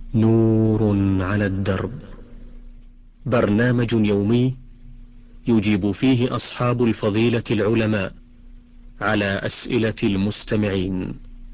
نور على الدرب، برنامج يومي يجيب فيه أصحاب الفضيلة العلماء على أسئلة المستمعين.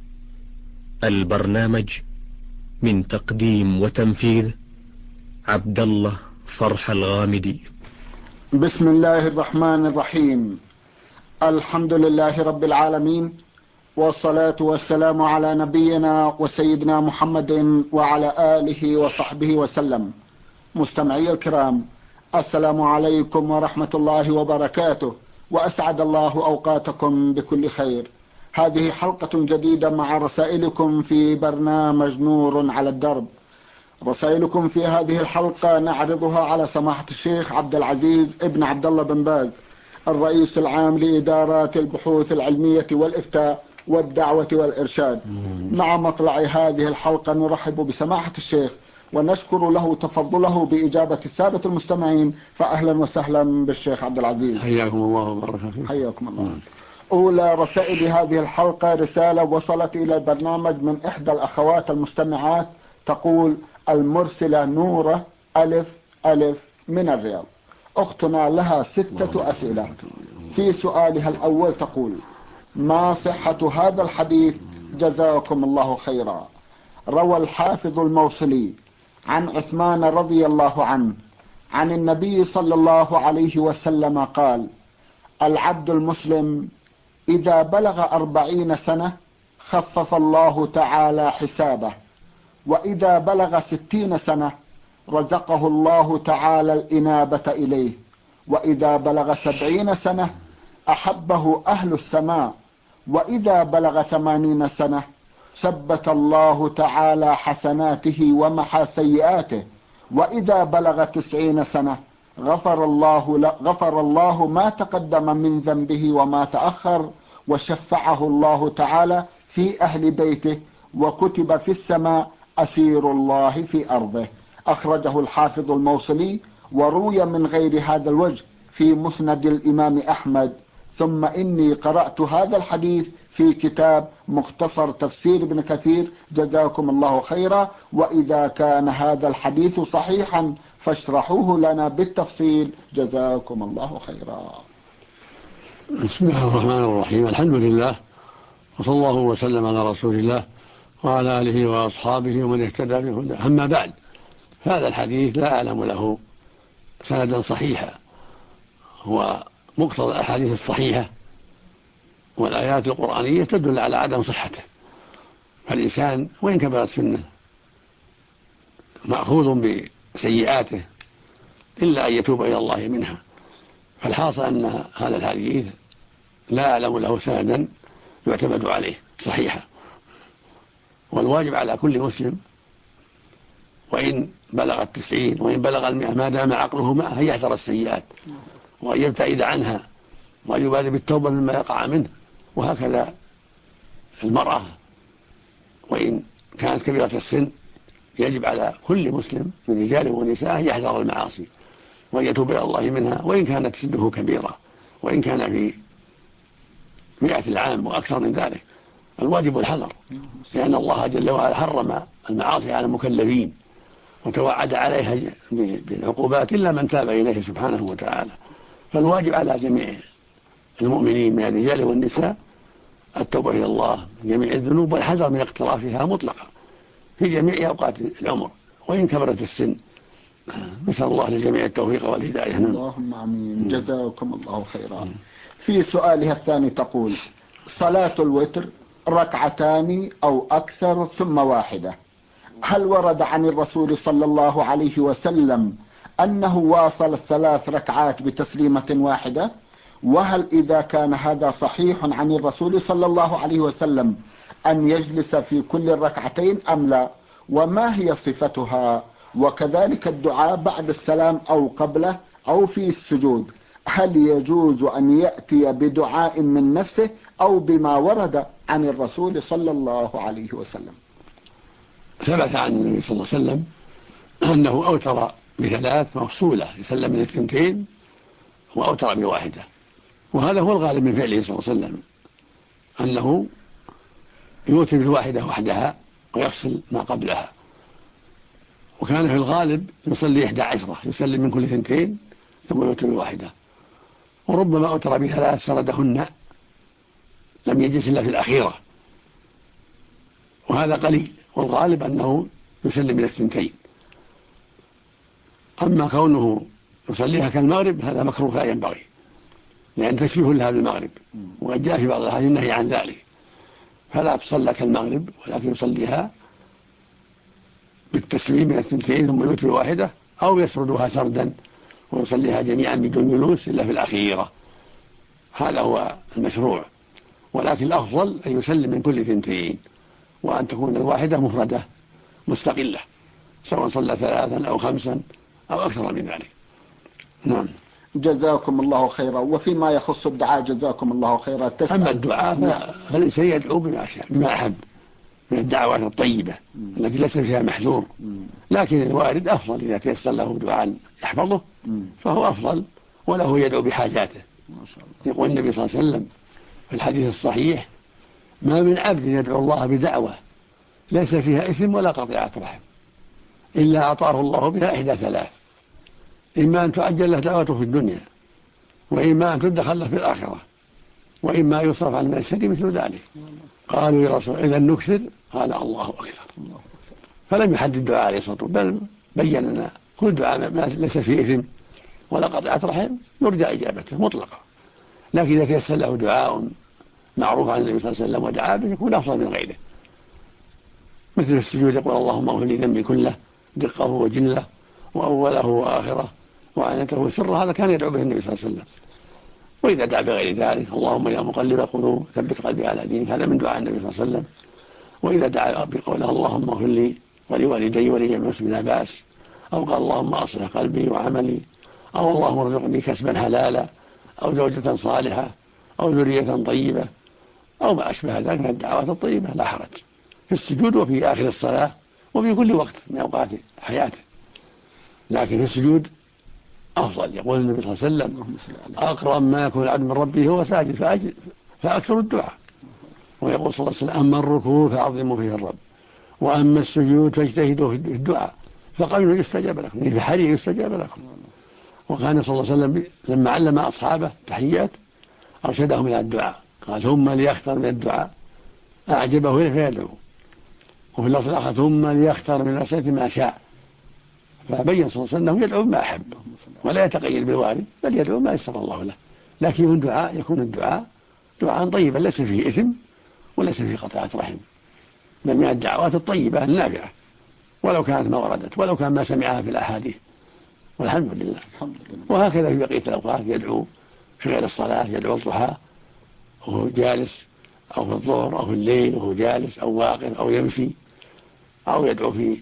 البرنامج من تقديم وتنفيذ عبد الله فرح الغامدي. بسم الله الرحمن الرحيم. الحمد لله رب العالمين، والصلاة والسلام على نبينا وسيدنا محمد وعلى آله وصحبه وسلم. مستمعي الكرام، السلام عليكم ورحمة الله وبركاته، وأسعد الله أوقاتكم بكل خير. هذه حلقة جديدة مع رسائلكم في برنامج نور على الدرب. رسائلكم في هذه الحلقة نعرضها على سماحة الشيخ عبد العزيز ابن عبد الله بن باز، الرئيس العام لإدارات البحوث العلمية والإفتاء والدعوة والإرشاد. مع مطلع هذه الحلقة نرحب بسماحة الشيخ ونشكر له تفضله بإجابة السادة المستمعين، فأهلا وسهلا بالشيخ عبد العزيز. حياكم الله وبارك فيكم. حياكم الله. أولى رسائل هذه الحلقة رسالة وصلت إلى البرنامج من إحدى الأخوات المستمعات، تقول: المرسلة نورة ألف ألف من الرياض. أختنا لها 6 أسئلة. في سؤالها الأول تقول: ما صحة هذا الحديث جزاكم الله خيرا؟ روى الحافظ الموصلي عن عثمان رضي الله عنه عن النبي صلى الله عليه وسلم قال: العبد المسلم إذا بلغ 40 سنة خفف الله تعالى حسابه، وإذا بلغ 60 سنة رزقه الله تعالى الإنابة إليه، وإذا بلغ 70 سنة أحبه أهل السماء، وإذا بلغ 80 سنة ثبت الله تعالى حسناته ومحى سيئاته، وإذا بلغ 90 سنة غفر الله ما تقدم من ذنبه وما تأخر، وشفعه الله تعالى في أهل بيته، وكتب في السماء أسير الله في أرضه. أخرجه الحافظ الموصلي، وروي من غير هذا الوجه في مسند الإمام أحمد. ثم إني قرأت هذا الحديث في كتاب مختصر تفسير ابن كثير، جزاكم الله خيرا، وإذا كان هذا الحديث صحيحا فاشرحوه لنا بالتفصيل، جزاكم الله خيرا. بسم الله الرحمن الرحيم. الحمد لله، وصلى الله وسلم على رسول الله وعلى آله وأصحابه ومن اهتدى بهداه. أما بعد، هذا الحديث لا أعلم له سندا صحيحا، هو مقتضى الأحاديث الصحيحة والآيات القرآنية تدل على عدم صحته، فالإنسان وإن كبرت سنه مأخوذ بسيئاته إلا أن يتوب إلى الله منها. فالحاصل أن هذا الحديث لا أعلم له سندا يعتمد عليه صحيحا، والواجب على كل مسلم وإن بلغ 90 وإن بلغ 100 ما دام عقله معه أن يحذر السيئات وأن يبتعد عنها وأن يبادر بالتوبة مما يقع منه. وهكذا المرأة وإن كانت كبيرة السن يجب على كل مسلم من رجاله ونساء أن يحذر المعاصي وأن يتوب إلى الله منها، وإن كانت سنه كبيرة، وإن كان في 100 العام وأكثر من ذلك. الواجب الحذر، لأن الله جل وعلا حرم المعاصي على المكلفين وتوعد عليها بالعقوبات إلا من تاب إليه سبحانه وتعالى. فالواجب على جميع المؤمنين من الرجال والنساء التوبة إلى الله من جميع الذنوب والحذر من اقترافها مطلقا في جميع أوقات العمر وإن كبرت السن. نسأل الله للجميع التوفيق والهداية. اللهم آمين، جزاكم الله خيرا. في سؤالها الثاني تقول: صلاة الوتر 2 أو أكثر ثم 1، هل ورد عن الرسول صلى الله عليه وسلم أنه واصل 3 ركعات بتسليمة واحدة؟ وهل إذا كان هذا صحيح عن الرسول صلى الله عليه وسلم أن يجلس في كل الركعتين أم لا؟ وما هي صفتها؟ وكذلك الدعاء بعد السلام أو قبله أو في السجود، هل يجوز أن يأتي بدعاء من نفسه أو بما ورد عن الرسول صلى الله عليه وسلم؟ ثبت عن النبي صلى الله عليه وسلم أنه أوتر ب3 مفصولة، يسلم من 2 وأوتر ب1، وهذا هو الغالب من فعله صلى الله عليه وسلم، أنه يوتر ب1 وحدها ويفصل ما قبلها. وكان في الغالب يصلي 11، يسلم من كل 2 ثم يوتر بواحدة، وربما أوتر ب3 سردهن لم يجلس إلا في الأخيرة، وهذا قليل، والغالب أنه يسلم من 2. أما كونه يصليها كالمغرب هذا مكروه لا ينبغي، لأن تشبيه لها بالمغرب، وقد جاء في بعض الأحاديث النهي عن ذلك، فلا تصلى كالمغرب ولكن يصليها بالتسليم من 2 ثم يوتر بواحدة، أو يسردها سردا ويصليها جميعا بدون جلوس إلا في الأخيرة. هذا هو المشروع، ولكن الأفضل أن يسلم من كل 2، وأن تكون الواحدة مفردة مستقلة، سواء صلى 3 أو 5 أو أكثر من ذلك. نعم. جزاكم الله خيرا. وفيما يخص الدعاء جزاكم الله خيرا، أما الدعاء فالإنسان يدعو بما أحب من الدعوات الطيبة التي ليس فيها محذور، لكن الوارد أفضل إذا تيسر له دعاء يحفظه فهو أفضل، وله يدعو بحاجاته. يقول النبي صلى الله عليه وسلم في الحديث الصحيح: ما من عبد يدعو الله بدعوة ليس فيها إثم ولا قطيعة رحم إلا أعطاه الله بها 3: إما أن تعجل له دعوته في الدنيا، وإما أن تدخل له في الآخرة، وإما يصرف عن الشر مثل ذلك. قالوا يا رسول إذا نكثر؟ قال الله أكثر. فلم يحدد دعاء عليه الصلاة والسلام، بل بين لنا كل دعاء ما ليس فيه إثم ولا قطيعة رحم يرجى إجابته مطلقة، لكن إذا تيسر له دعاء معروف عن النبي صلى الله عليه وسلم ودعا به يكون أفضل من غيره، مثل السجود يقول: اللهم اغفر لي ذنبي كله دقه وجله وأوله وآخره وعنته وسره. هذا كان يدعو به النبي صلى الله عليه وسلم. وإذا دعا بغير ذلك: اللهم يا مقلب القلوب ثبت قلبي على دينك، هذا من دعاء النبي صلى الله عليه وسلم. وإذا دعا بقوله: اللهم اغفر لي ولوالدي ولجميع المسلمين لا بأس، أو قال: اللهم أصلح قلبي وعملي، أو اللهم ارزقني كسبا حلالا، أو زوجة صالحة، أو ذرية طيبة، أو ما أشبه ذلك من الدعوات الطيبة لا حرج في السجود وفي آخر الصلاة وفي كل وقت من أوقات حياته، لكن في السجود أفضل. يقول النبي صلى الله عليه وسلم: أقرب ما يكون العبد من ربه هو ساجد فأكثر الدعاء. ويقول صلى الله عليه وسلم: أما الركوع فعظموا فيه الرب، وأما السجود فاجتهدوا في الدعاء فقالوا يستجاب لكم، في حري يستجاب لكم. وكان صلى الله عليه وسلم لما علم أصحابه تحيات أرشدهم إلى الدعاء، قال: ثم ليختر من الدعاء أعجبه فيدعو، وفي اللفظ الآخر: ثم ليختر من الأسئلة ما شاء. فبين صلى الله عليه وسلم أنه يدعو ما أحب ولا يتقيد بالوارد، بل يدعو ما يسر الله له، لكن من دعاء يكون الدعاء دعاء طيبا ليس فيه إثم وليس فيه قطيعة رحم، بل من الدعوات الطيبة النافعة، ولو كانت ما وردت، ولو كان ما سمعها في الأحاديث، والحمد لله. وهكذا في بقية الأوقات يدعو في غير الصلاة، يدعو الضحى وهو جالس، أو في الظهر، أو في الليل وهو جالس، أو واقف، أو يمشي، أو يدعو في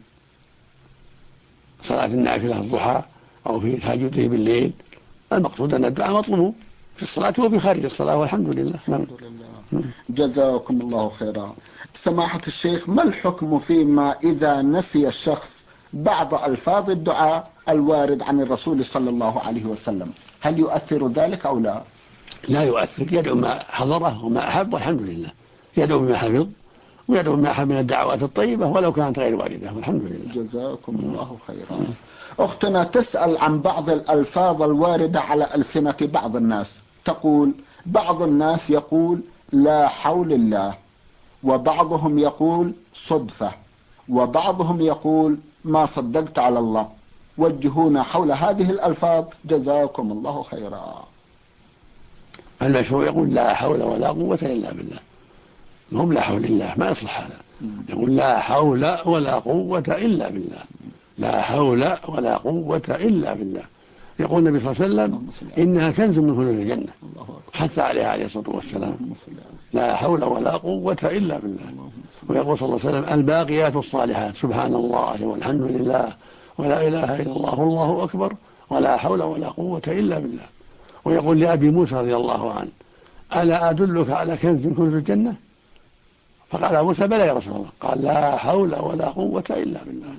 صلاة النافلة الضحى، أو في تهجده بالليل. المقصود أن الدعاء مطلوب في الصلاة وفي خارج الصلاة، والحمد لله. الحمد لله. جزاكم الله خيرا. سماحة الشيخ، ما الحكم فيما إذا نسي الشخص بعض ألفاظ الدعاء الوارد عن الرسول صلى الله عليه وسلم؟ هل يؤثر ذلك أو لا؟ لا يؤثر، يدعو ما حضره وما أحب، والحمد لله. يدعو بما حفظ ويدعو ما أحب من الدعوات الطيبة ولو كانت غير واردة، والحمد لله. جزاكم الله خيرا. أختنا تسأل عن بعض الألفاظ الواردة على ألسنة بعض الناس، تقول: بعض الناس يقول لا حول الله، وبعضهم يقول صدفة، وبعضهم يقول ما صدقت على الله. وجهونا حول هذه الألفاظ جزاكم الله خيرا. المشروع يقول لا حول ولا قوة إلا بالله، هم لا حول الله، ما يصلح هذا. يقول لا حول ولا قوة إلا بالله، لا حول ولا قوة إلا بالله. يقول النبي صلى الله عليه وسلم: إنها كنز من كنوز الجنة، حتى عليها عليه الصلاة والسلام: لا حول ولا قوة إلا بالله. ويقول صلى الله عليه وسلم: الباقيات الصالحات سبحان الله والحمد لله ولا إله إلا الله والله أكبر ولا حول ولا قوة إلا بالله. ويقول لأبي موسى رضي الله عنه: ألا أدلك على كنز من كنوز الجنة؟ فقال موسى: بلى يا رسول الله. قال: لا حول ولا قوة إلا بالله.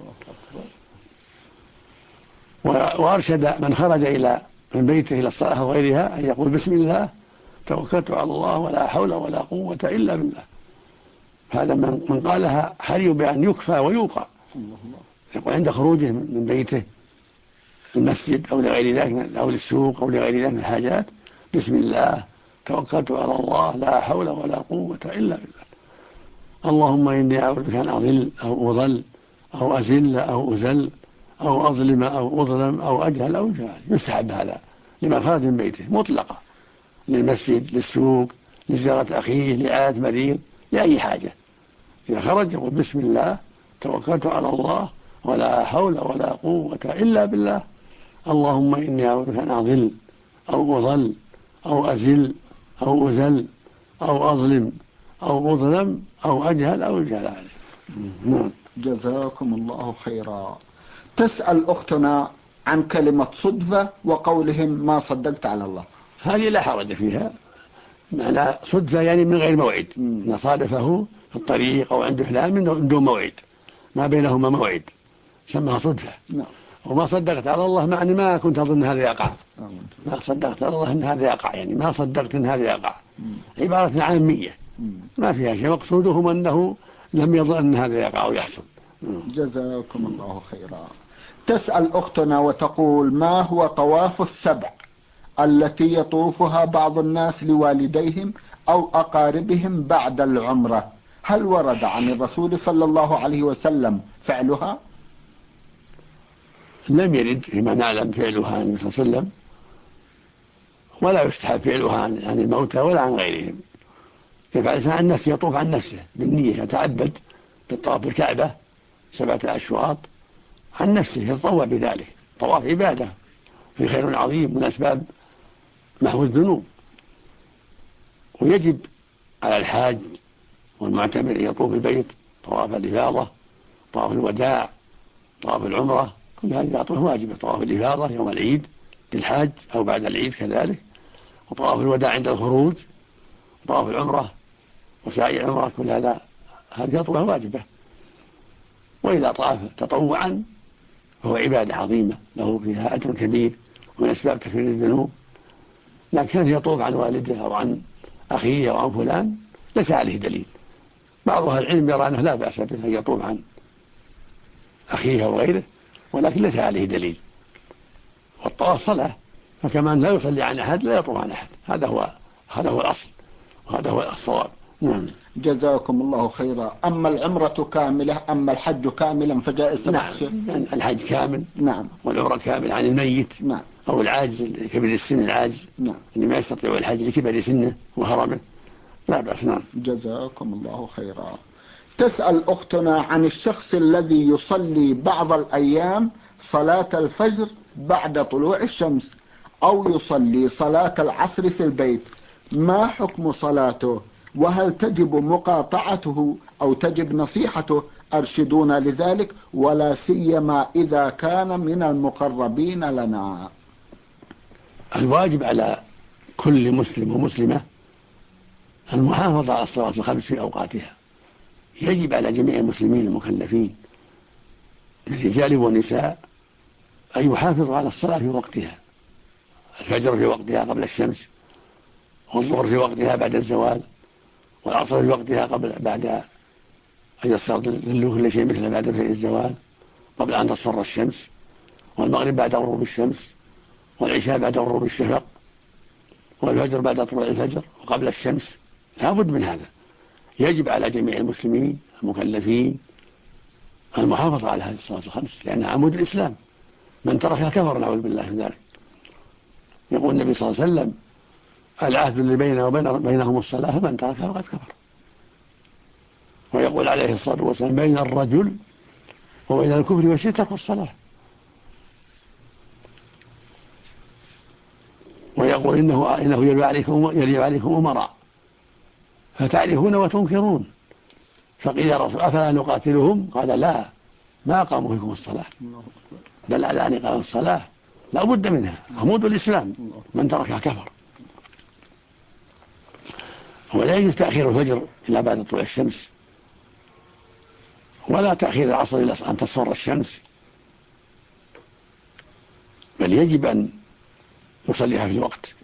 وأرشد من خرج من بيته إلى الصلاة وغيرها أن يقول: بسم الله توكلت على الله ولا حول ولا قوة إلا بالله. هذا من قالها حري بأن يكفى ويوقع، يقول عند خروجه من بيته المسجد أو لغير ذلك أو للسوق أو لغير ذلك من الحاجات: بسم الله توكلت على الله لا حول ولا قوة إلا بالله. اللهم إني أعوذ بك أن أضل أو أضل أو أزل أو أزل أو أظلم أو أظلم أو أجهل أو جهل. يستحب هذا لما خرج من بيته مطلقا، للمسجد، للسوق، لزيارة أخيه، لعاد مريض، لأي حاجة. إذا خرج يقول: بسم الله توكلت على الله ولا حول ولا قوة إلا بالله. اللهم إني أعوذ بك أن أضل أو أضل أو أزل أو أزل أو أظلم أو أظلم أو أجهل أو جهل عليه. جزاكم الله خيرا. تسأل أختنا عن كلمة صدفة وقولهم ما صدقت على الله. هذه لا حرج فيها، معنى صدفة يعني من غير موعد، نصادفه في الطريق أو عند فلان من دون موعد، ما بينهما موعد، سمها صدفة. وما صدقت على الله معني ما كنت أظن هذا يقع، ما صدقت على الله أن هذا يقع، يعني ما صدقت أن هذا يقع، عبارة عامية ما فيها شيء، مقصودهم أنه لم يظن أن هذا يقع ويحصل. جزاكم الله خيرا. تسأل أختنا وتقول: ما هو طواف السبع التي يطوفها بعض الناس لوالديهم أو أقاربهم بعد العمرة؟ هل ورد عن الرسول صلى الله عليه وسلم فعلها؟ لم يرد فيما نعلم فعلها عن النبي صلى الله عليه وسلم، ولا يستحب فعلها عن الموتى ولا عن غيرهم. يفعل عن نفسه، يطوف عن نفسه بالنية، يتعبد بالطواف بالكعبة 7 أشواط عن نفسه، يتطوع بذلك. طواف عبادة في خير عظيم من أسباب محو الذنوب. ويجب على الحاج والمعتمر يطوف البيت طواف الإفاضة، طواف الوداع، طواف العمرة، كل هذه أطواف واجبة. طواف الإفاضة يوم العيد للحاج أو بعد العيد كذلك، وطواف الوداع عند الخروج، طواف العمرة وسعي العمرة، كل هذه أطواف واجبة. وإذا طاف تطوعا فهو عبادة عظيمة له فيها أجر كبير ومن أسباب تكفير الذنوب. لكن كان يطوف عن والده أو عن أخيه أو عن فلان ليس عليه دليل. بعض أهل العلم يرى أنه لا بأس به أن يطوف عن أخيه أو غيره، ولكن ليس عليه دليل. والطواف صلاة، فكمان لا يصلي عن أحد لا يطوف عن أحد. هذا هو الأصل وهذا هو الصواب. نعم. جزاكم الله خيرا. أما العمرة كاملة أما الحج كاملا فجائز؟ نعم، الحج كامل. نعم. والعمرة كامل عن الميت. نعم. أو العاجز كبير السن، العاجز نعم، اللي ما يستطيع الحج لكبر سنه وهرمه، لا بأس. نعم. جزاكم الله خيرا. تسأل أختنا عن الشخص الذي يصلي بعض الأيام صلاة الفجر بعد طلوع الشمس أو يصلي صلاة العصر في البيت، ما حكم صلاته؟ وهل تجب مقاطعته أو تجب نصيحته؟ أرشدونا لذلك، ولا سيما إذا كان من المقربين لنا. الواجب على كل مسلم ومسلمة المحافظة على الصلاة الخمس في أوقاتها. يجب على جميع المسلمين المكلفين من الرجال والنساء أن يحافظوا على الصلاة في وقتها: الفجر في وقتها قبل الشمس، والظهر في وقتها بعد الزوال، والعصر في وقتها بعد أن يصير ظل كل شيء مثل بعد الزوال قبل أن تصفر الشمس، والمغرب بعد غروب الشمس، والعشاء بعد غروب الشفق، والفجر بعد طلوع الفجر وقبل الشمس. لا بد من هذا. يجب على جميع المسلمين المكلفين المحافظة على هذه الصلاة الخمس، لأنها عمود الإسلام. من تركها كفر، نعوذ بالله من ذلك. يقول النبي صلى الله عليه وسلم: العهد اللي بيننا وبينهم الصلاة، فمن تركها فقد كفر. ويقول عليه الصلاة والسلام: بين الرجل وبين الكفر والشرك ترك الصلاة. ويقول إنه يلي عليكم أمراء فتعرفون وتنكرون. فقيل يا رسول أفلا نقاتلهم؟ قال: لا، ما قاموا فيكم الصلاة، بل على أن إقام الصلاة لا بد منها، عمود الإسلام، من تركها كفر. ولا يجوز تأخير الفجر إلى بعد طلوع الشمس، ولا تأخير العصر إلى أن تصفر الشمس، بل يجب أن يصليها في الوقت.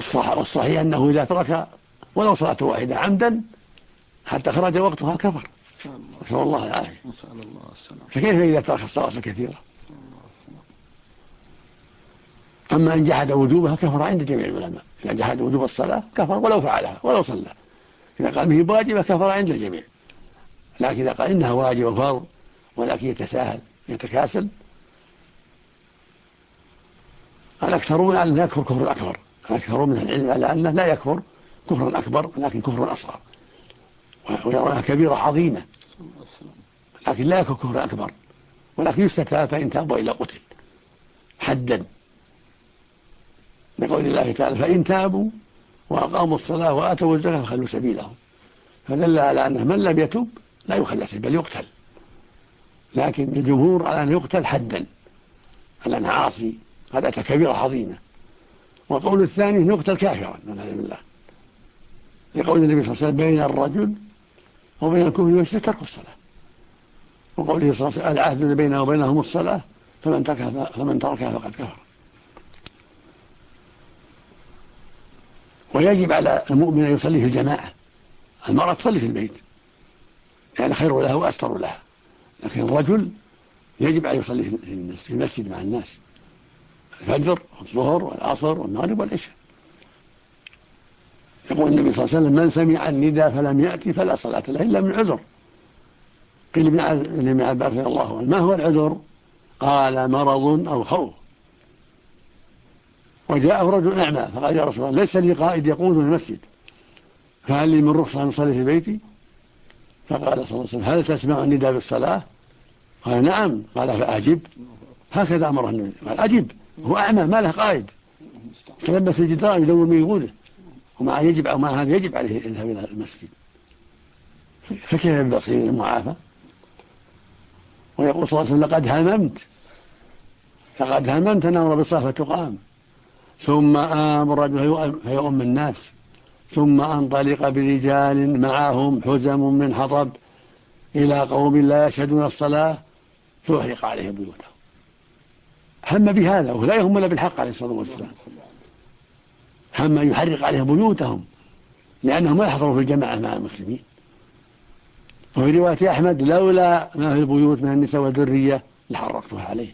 والصحيح أنه إذا ترك ولو صلاة واحدة عمدا حتى خرج وقتها كفر. نسأل الله العافية. نسأل الله السلام. فكيف إذا ترك الصلاة الكثيرة؟ أما إن جحد وجوبها كفر عند جميع العلماء. إذا جحد وجوب الصلاة كفر ولو فعلها ولو صلى. إذا قال به واجبة كفر عند الجميع. لكن إذا قال إنها واجبة فرض ولكن يتساهل يتكاسل، الأكثرون على أنه يكفر كفر أكبر. الأكثرون من العلم على أنه لا يكفر كفر أكبر ولكن كفر أصغر، ويرونها كبيرة عظيمة، لكن لا يكفر كفر أكبر، ولكن يستتاب فإن تاب وإلا قتل حدا، لقول الله تعالى فإن تابوا وأقاموا الصلاة وآتوا الزكاة فخلوا سبيلهم. فدل على أنه من لم يتب لا يخلى سبيل بل يقتل، لكن الجمهور على أن يقتل حدا على أنه عاصي هذا كبيرة عظيمة. وقول الثاني يقتل كافرا والعياذ بالله، لقول النبي صلى الله عليه وسلم بين الرجل وبين الكفر والشرك ترك الصلاة، وقوله صلى الله عليه وسلم العهد بيننا وبينهم الصلاة فمن تركها فقد كفر. ويجب على المؤمن أن يصلي في الجماعة. المرأة تصلي في البيت يعني خير لها وأستر لها، لكن الرجل يجب أن يصلي في المسجد مع الناس الفجر والظهر والعصر والمغرب والعشاء. يقول النبي صلى الله عليه وسلم من سمع النداء فلم يأتي فلا صلاة له إلا من عذر. قيل لابن عباس رضي الله عنه ما هو العذر؟ قال مرض أو خوف. وجاءه رجل أعمى فقال يا رسول الله ليس لي قائد يقودني المسجد فهل لي من رخصة أن أصلي في بيتي؟ فقال صلى الله عليه وسلم هل تسمع النداء بالصلاة؟ قال نعم. قال فأجب. هكذا أمره النبي قال أجب، هو أعمى ما له قائد، تلبس الجدار يدور من يقوله، ومع هذا يجب عليه يذهب إلى المسجد. فكيف بالبصير المعافى؟ ويقول صلى الله عليه وسلم لقد هممت أن أمر بالصلاة فتقام ثم آمر الرجل فيؤم الناس ثم أنطلق برجال معهم حزم من حطب إلى قوم لا يشهدون الصلاة فأحرق عليهم بيوتهم. هم بهذا ولا يهم إلا بالحق عليه الصلاة والسلام، هم أن يحرق عليهم بيوتهم لأنهم ما يحضروا في الجماعة مع المسلمين. وفي رواية أحمد لولا ما في البيوت من النساء والذرية لحرقتها عليه.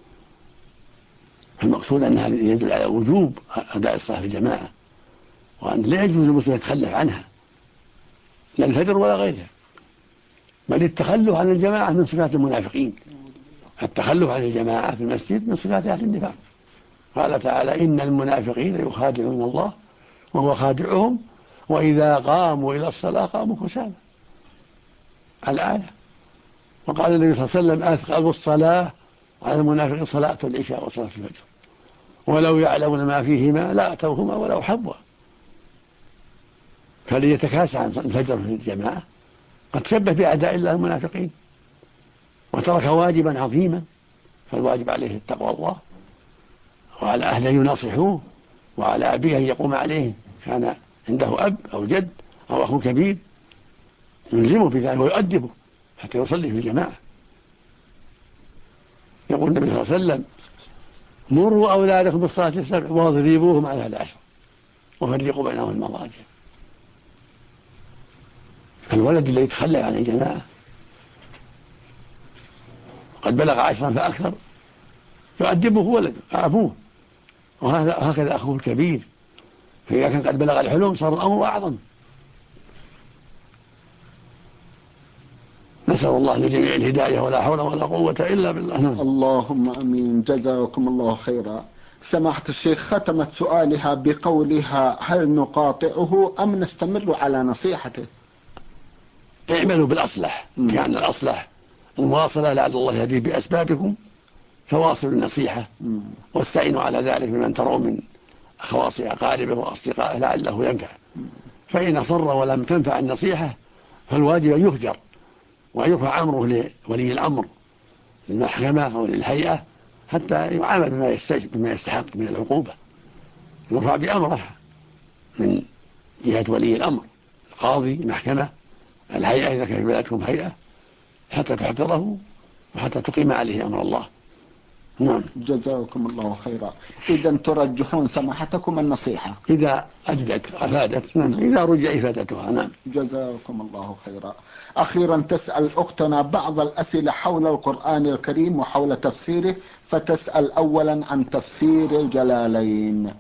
المقصود أنها يدل على وجوب أداء الصلاة في الجماعة، وأن لا يجوز المسلم يتخلف عنها لا الفجر ولا غيرها، بل التخلف عن الجماعة من صفات المنافقين. التخلف عن الجماعة في المسجد من صفات أهل النفاق. قال تعالى إن المنافقين يخادعون الله وهو خادعهم وإذا قاموا إلى الصلاة قاموا كسالى الآية. وقال النبي صلى الله عليه وسلم أثقل الصلاة على المنافقين صلاة العشاء وصلاة الفجر ولو يعلمون ما فيهما لا أتوهما ولو حبوا. فليتكاسى عن الفجر في الجماعة قد شبه بأعداء الله المنافقين وترك واجبا عظيما، فالواجب عليه التقوى الله وعلى أهله يناصحوه وعلى أبيه أن يقوم عليه كان عنده أب أو جد أو أخو كبير يلزمه بذلك ويؤدبه حتى يصلي في الجماعة. يقول النبي صلى الله عليه وسلم مروا أولادكم بالصلاة 7 واضربوهم على 10 وفرقوا بينهم المضاجع. الولد الذي يتخلى عن الجماعة قد بلغ 10 فأكثر يؤدبه ولده أبوه، وهكذا أخوه الكبير، فإذا كان قد بلغ الحلم صار الأمر أعظم. نسأل الله لجميع الهداية ولا حول ولا قوة إلا بالله. اللهم أمين. جزاكم الله خيرا. سماحة الشيخ ختمت سؤالها بقولها هل نقاطعه أم نستمر على نصيحته؟ اعملوا بالأصلح، يعني الأصلح المواصلة لعل الله يهدي بأسبابكم فواصلوا النصيحة واستعينوا على ذلك بمن تروا من خواص أقاربه وأصدقائه لعله ينفع. فإن أصر ولم تنفع النصيحة فالواجب أن يهجر ويرفع أمره لولي الأمر للمحكمة أو للهيئة حتى يعامل بما يستحق من العقوبة، يرفع بأمره من جهة ولي الأمر القاضي المحكمة الهيئة إذا كان في بلدكم هيئة حتى تحضره وحتى تقيم عليه أمر الله. نعم. جزاكم الله خيرا. إذا ترجحون سماحتكم النصيحة إذا أجدت أفادت، نعم. إذا رجع إفادتها، نعم. جزاكم الله خيرا. أخيرا تسأل أختنا بعض الأسئلة حول القرآن الكريم وحول تفسيره، فتسأل أولا عن تفسير الجلالين.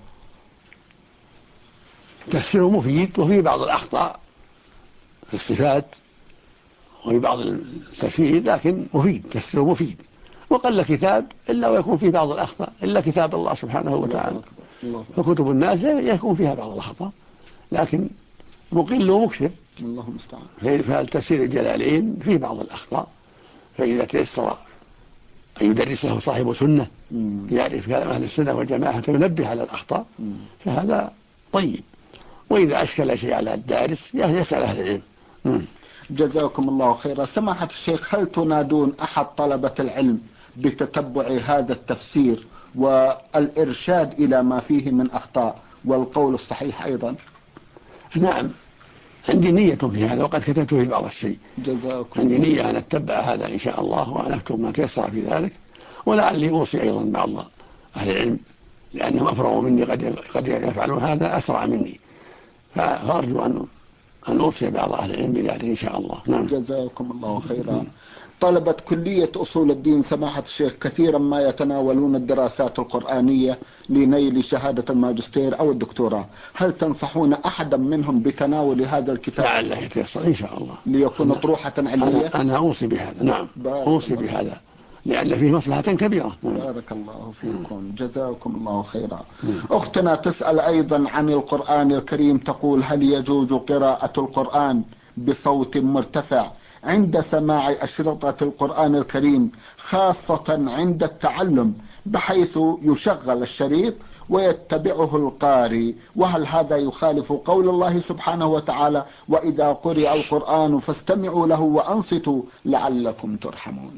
تفسيره مفيد، وفيه بعض الأخطاء في الصفات وفي بعض التفسير، لكن مفيد، تفسيره مفيد. وقل كتاب إلا ويكون فيه بعض الأخطاء إلا كتاب الله سبحانه وتعالى، فكتب الناس يكون فيها بعض الأخطاء، لكن مقل ومكثر. الله المستعان. فالتفسير الجلالين فيه بعض الأخطاء، فإذا تيسر أن يدرسه صاحب سنة يعرف كلام أهل السنة والجماعة ينبه على الأخطاء، فهذا طيب. وإذا أشكل شيء على الدارس يسأل أهل العلم. جزاكم الله خيرا. سماحة الشيخ، هل تنادون أحد طلبة العلم بتتبع هذا التفسير والإرشاد إلى ما فيه من أخطاء والقول الصحيح أيضا؟ نعم، عندي نية في هذا، وقد كتبت في بعض الشيء. جزاكم. عندي نية أن أتبع هذا إن شاء الله، وأن أكتب ما تيسر في ذلك، ولعلي أوصي أيضا بعض أهل العلم، لأنهم أفرغوا مني، قد يفعلون هذا أسرع مني، فأرجو أن أوصي بعض أهل العلم بذلك إن شاء الله. نعم. جزاكم الله خيرا. طلبة كلية أصول الدين سماحة الشيخ كثيرا ما يتناولون الدراسات القرآنية لنيل شهادة الماجستير أو الدكتوراه، هل تنصحون أحدا منهم بتناول هذا الكتاب؟ لعله يتيسر إن شاء الله، ليكون طروحة علمية. أنا أوصي بهذا. نعم، أوصي بهذا لأن فيه مصلحة كبيرة. بارك الله فيكم. جزاكم الله خيرا. أختنا تسأل أيضا عن القرآن الكريم، تقول هل يجوز قراءة القرآن بصوت مرتفع عند سماع أشرطة القرآن الكريم، خاصة عند التعلم، بحيث يشغل الشريط ويتبعه القارئ، وهل هذا يخالف قول الله سبحانه وتعالى وإذا قرئ القرآن فاستمعوا له وأنصتوا لعلكم ترحمون؟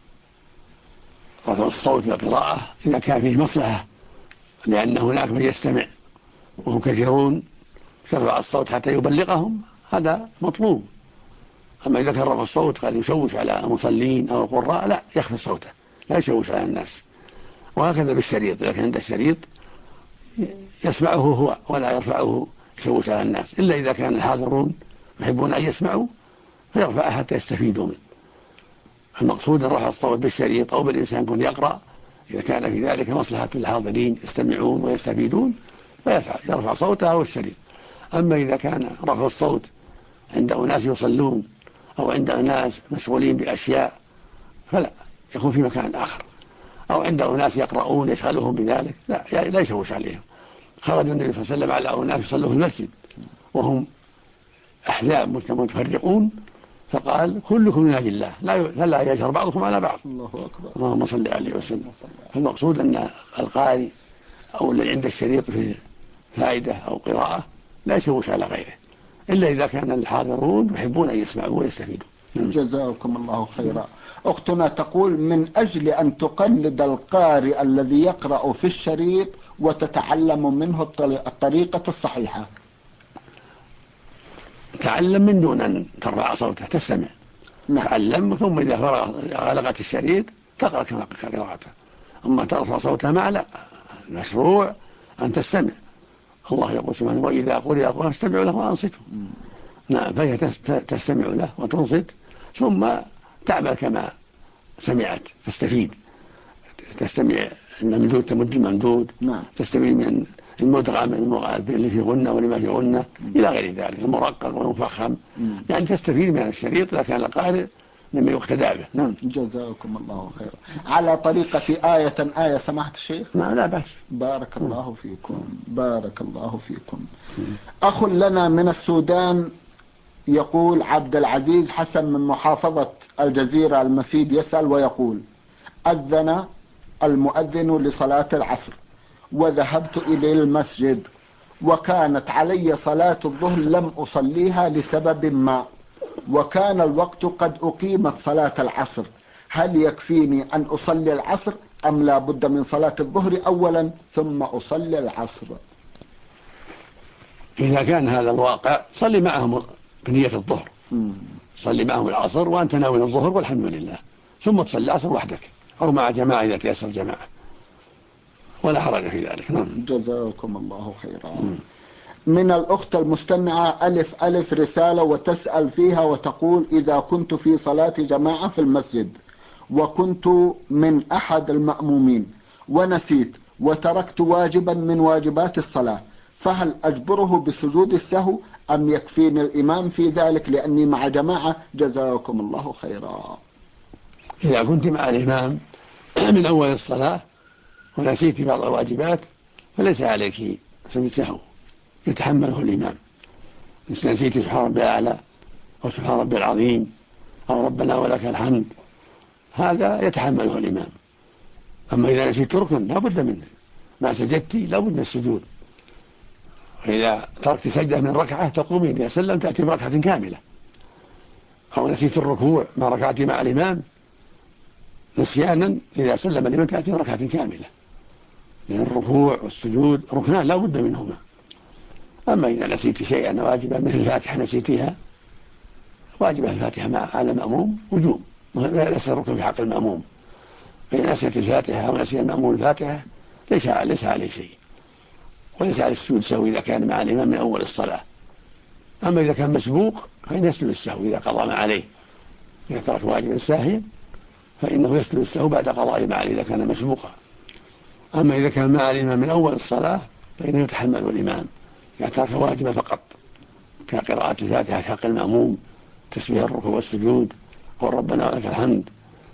رفع الصوت بالقراءة إذا كان فيه مصلحة، لأن هناك من يستمع وهم كثيرون، ترفع الصوت حتى يبلغهم، هذا مطلوب. أما إذا كان رفع الصوت قد يشوش على المصلين أو القراء، لا، يخفض صوته، لا يشوش على الناس. وهكذا بالشريط، إذا كان عند الشريط يسمعه هو ولا يرفعه يشوش على الناس، إلا إذا كان الحاضرون يحبون أن يسمعوا فيرفعه حتى يستفيدوا منه. المقصود رفع الصوت بالشريط أو بالإنسان يكون يقرأ، إذا كان في ذلك مصلحة للحاضرين يستمعون ويستفيدون فيرفع صوته أو الشريط. أما إذا كان رفع الصوت عند أناس يصلون أو عند أناس مشغولين بأشياء فلا، يكون في مكان آخر، أو عند أناس يقرؤون يشغلهم بذلك، لا يشوش عليهم. خرج النبي صلى الله عليه وسلم على أناس يصلوا في المسجد وهم أحزاب متفرقون، فقال كلكم يناجي الله لا يجهر بعضكم على بعض. الله أكبر. اللهم صل عليه وسلم. المقصود أن القارئ أو اللي عند الشريط في فائدة أو قراءة لا يشوش على غيره، إلا إذا كان الحاضرون يحبون أن يسمعوا ويستفيدوا. جزاكم الله خيرا. أختنا تقول من أجل أن تقلد القارئ الذي يقرأ في الشريط وتتعلم منه الطريقة الصحيحة. تعلم من دون أن ترفع صوته، تستمع. تعلم، ثم إذا غلقت الشريط تقرأ كما قراءته. أما ترفع صوتها مع، لا، المشروع أن تستمع. الله يقول سبحانه وإذا قرئ القرآن فاستمعوا له وأنصتوا. نعم، فهي تستمع له وتنصت، ثم تعمل كما سمعت، تستفيد، تستمع الممدود تمد الممدود، تستفيد من المدغم اللي في غنة ولما في غنة إلى غير ذلك، المرقق والمفخم، يعني تستفيد من الشريط إذا كان القارئ لما يقتدى به. نعم. جزاكم الله خيرا. على طريقة آية سماحة الشيخ؟ لا بأس. بارك الله فيكم. بارك الله فيكم. أخ لنا من السودان يقول عبد العزيز حسن من محافظة الجزيرة المسيد يسأل ويقول أذن المؤذن لصلاة العصر وذهبت إلى المسجد وكانت علي صلاة الظهر لم أصليها لسبب ما، وكان الوقت قد أقيمت صلاة العصر، هل يكفيني أن أصلي العصر أم لا بد من صلاة الظهر أولا ثم أصلي العصر؟ إذا كان هذا الواقع صلي معهم بنية الظهر، صلي معهم العصر وأنت ناوي الظهر والحمد لله، ثم تصلي العصر وحدك أو مع جماعة إذا تيسر جماعة. ولا حرج في ذلك. نعم. جزاكم الله خيرا. من الأخت المستمعة ألف رسالة وتسأل فيها وتقول: إذا كنت في صلاة جماعة في المسجد وكنت من أحد المأمومين ونسيت وتركت واجبا من واجبات الصلاة، فهل أجبره بسجود السهو أم يكفيني الإمام في ذلك لأني مع جماعة؟ جزاكم الله خيرا. إذا كنت مع الإمام من أول الصلاة ونسيت بعض الواجبات فليس عليك سجود سهو، يتحمله الإمام. إذا نسيت سبحان ربي الأعلى أو سبحان ربي العظيم أو ربنا ولك الحمد، هذا يتحمله الإمام. أما إذا نسيت ركن لا بد منه، ما سجدت لا بد من السجود. وإذا تركت سجدة من ركعة تقومين إذا سلم تأتي بركعة كاملة، أو نسيت الركوع ما ركعت مع الإمام نسيانا، إذا سلم الإمام تأتي بركعة كاملة، لأن الركوع والسجود ركنان لا بد منهما. أما إذا نسيت شيئا واجبا مثل الفاتحة نسيتها، واجب الفاتحة على المأموم وجوب، ليس الركن في حق المأموم. فإن نسيت الفاتحة أو نسي المأموم الفاتحة ليس عليه شيء، وليس عليه السجود السهو إذا كان مع الإمام من أول الصلاة. أما إذا كان مسبوق فإن يسجد السهو إذا قضى ما عليه. إذا ترك واجبا ساهيا فإنه يسجد السهو بعد قضاء ما عليه إذا كان مسبوقا. أما إذا كان مع الإمام من أول الصلاة فإنه يتحمل الإمام إذا ترك واجبا فقط، كقراءة الفاتحة في حق المأموم، تسبيح الركوع والسجود، قل ربنا ولك الحمد،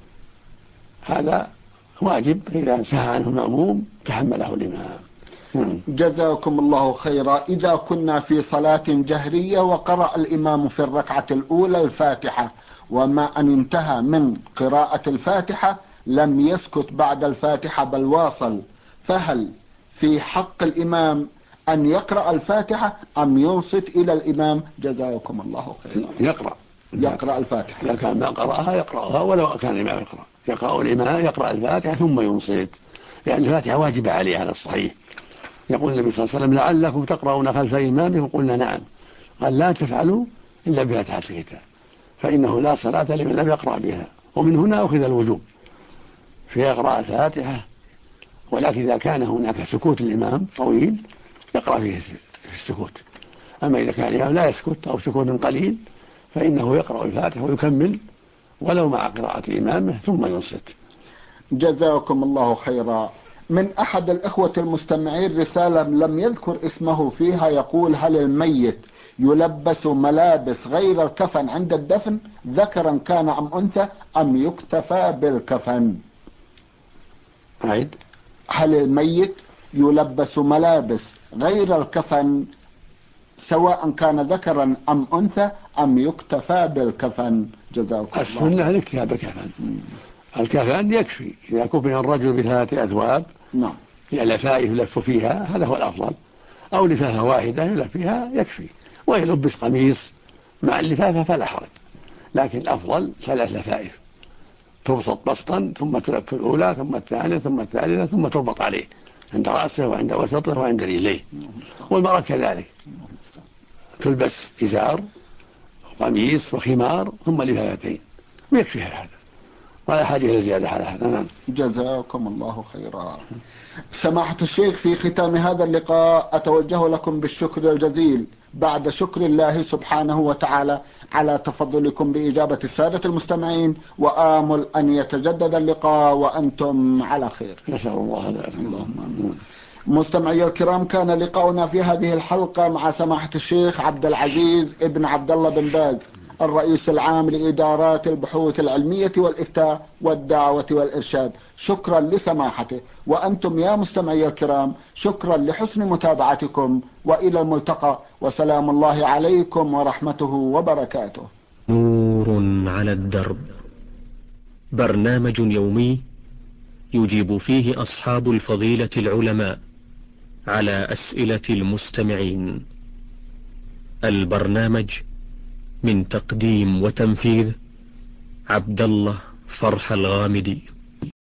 هذا واجب إذا سهى عنه المأموم تحمله الإمام. جزاكم الله خيرا. إذا كنا في صلاة جهرية وقرأ الإمام في الركعة الأولى الفاتحة، وما أن انتهى من قراءة الفاتحة لم يسكت بعد الفاتحة بل واصل، فهل في حق الإمام أن يقرأ الفاتحة أم ينصت إلى الإمام؟ جزاكم الله خيرا. يقرأ الفاتحة. إذا كان ما قرأها يقرأها ولو كان الإمام يقرأ الإمام يقرأ الفاتحة ثم ينصت، لأن الفاتحة واجبة عليه على الصحيح. يقول النبي صلى الله عليه وسلم: لعلكم تقرؤون خلف إمامكم، قلنا نعم، قال: لا تفعلوا إلا بفاتحة الكتاب، فإنه لا صلاة لمن لم يقرأ بها. ومن هنا أخذ الوجوب في يقرأ الفاتحة، ولكن إذا كان هناك سكوت الإمام طويل يقرأ فيه السكوت. أما إذا كان الإمام لا يسكت أو سكوت قليل فإنه يقرأ الفاتحة ويكمل ولو مع قراءة إمامه ثم ينصت. جزاكم الله خيرا. من أحد الإخوة المستمعين رسالة لم يذكر اسمه فيها، يقول: هل الميت يلبس ملابس غير الكفن عند الدفن، ذكرا كان أم أنثى، أم يكتفى بالكفن؟ عيد. هل الميت يلبس ملابس غير الكفن سواء كان ذكرا أم أنثى، أم يكتفى بالكفن؟ جزاكم الله. السنة الاكتفاء بالكفن. الكفن يكفي إذا كفن الرجل ب3 أثواب، نعم، لفائف يلف فيها هذا هو الأفضل، أو لفافة واحدة يلف فيها يكفي، ويلبس قميص مع اللفافة فلا حرج، لكن الأفضل 3 لفائف تبسط بسطا ثم تلف الأولى ثم الثانية ثم الثالثة ثم تربط عليه عند رأسه وعند وسطه وعند رجليه. والمرأة كذلك تلبس إزار وقميص وخمار ثم لفافتين ويكفيها هذا، ولا حاجة إلى زيادة على هذا. نعم. جزاكم الله خيرا. سماحة الشيخ، في ختام هذا اللقاء أتوجه لكم بالشكر الجزيل بعد شكر الله سبحانه وتعالى على تفضلكم بإجابة السادة المستمعين، وآمل أن يتجدد اللقاء وأنتم على خير. نسأل الله ذلك. اللهم. مستمعي الكرام، كان لقاؤنا في هذه الحلقة مع سماحة الشيخ عبد العزيز ابن عبد الله بن باز، الرئيس العام لإدارات البحوث العلمية والإفتاء والدعوة والإرشاد. شكرا لسماحته، وأنتم يا مستمعي الكرام شكرا لحسن متابعتكم، وإلى الملتقى، وسلام الله عليكم ورحمته وبركاته. نور على الدرب، برنامج يومي يجيب فيه أصحاب الفضيلة العلماء على أسئلة المستمعين. البرنامج من تقديم وتنفيذ عبد الله فرح الغامدي.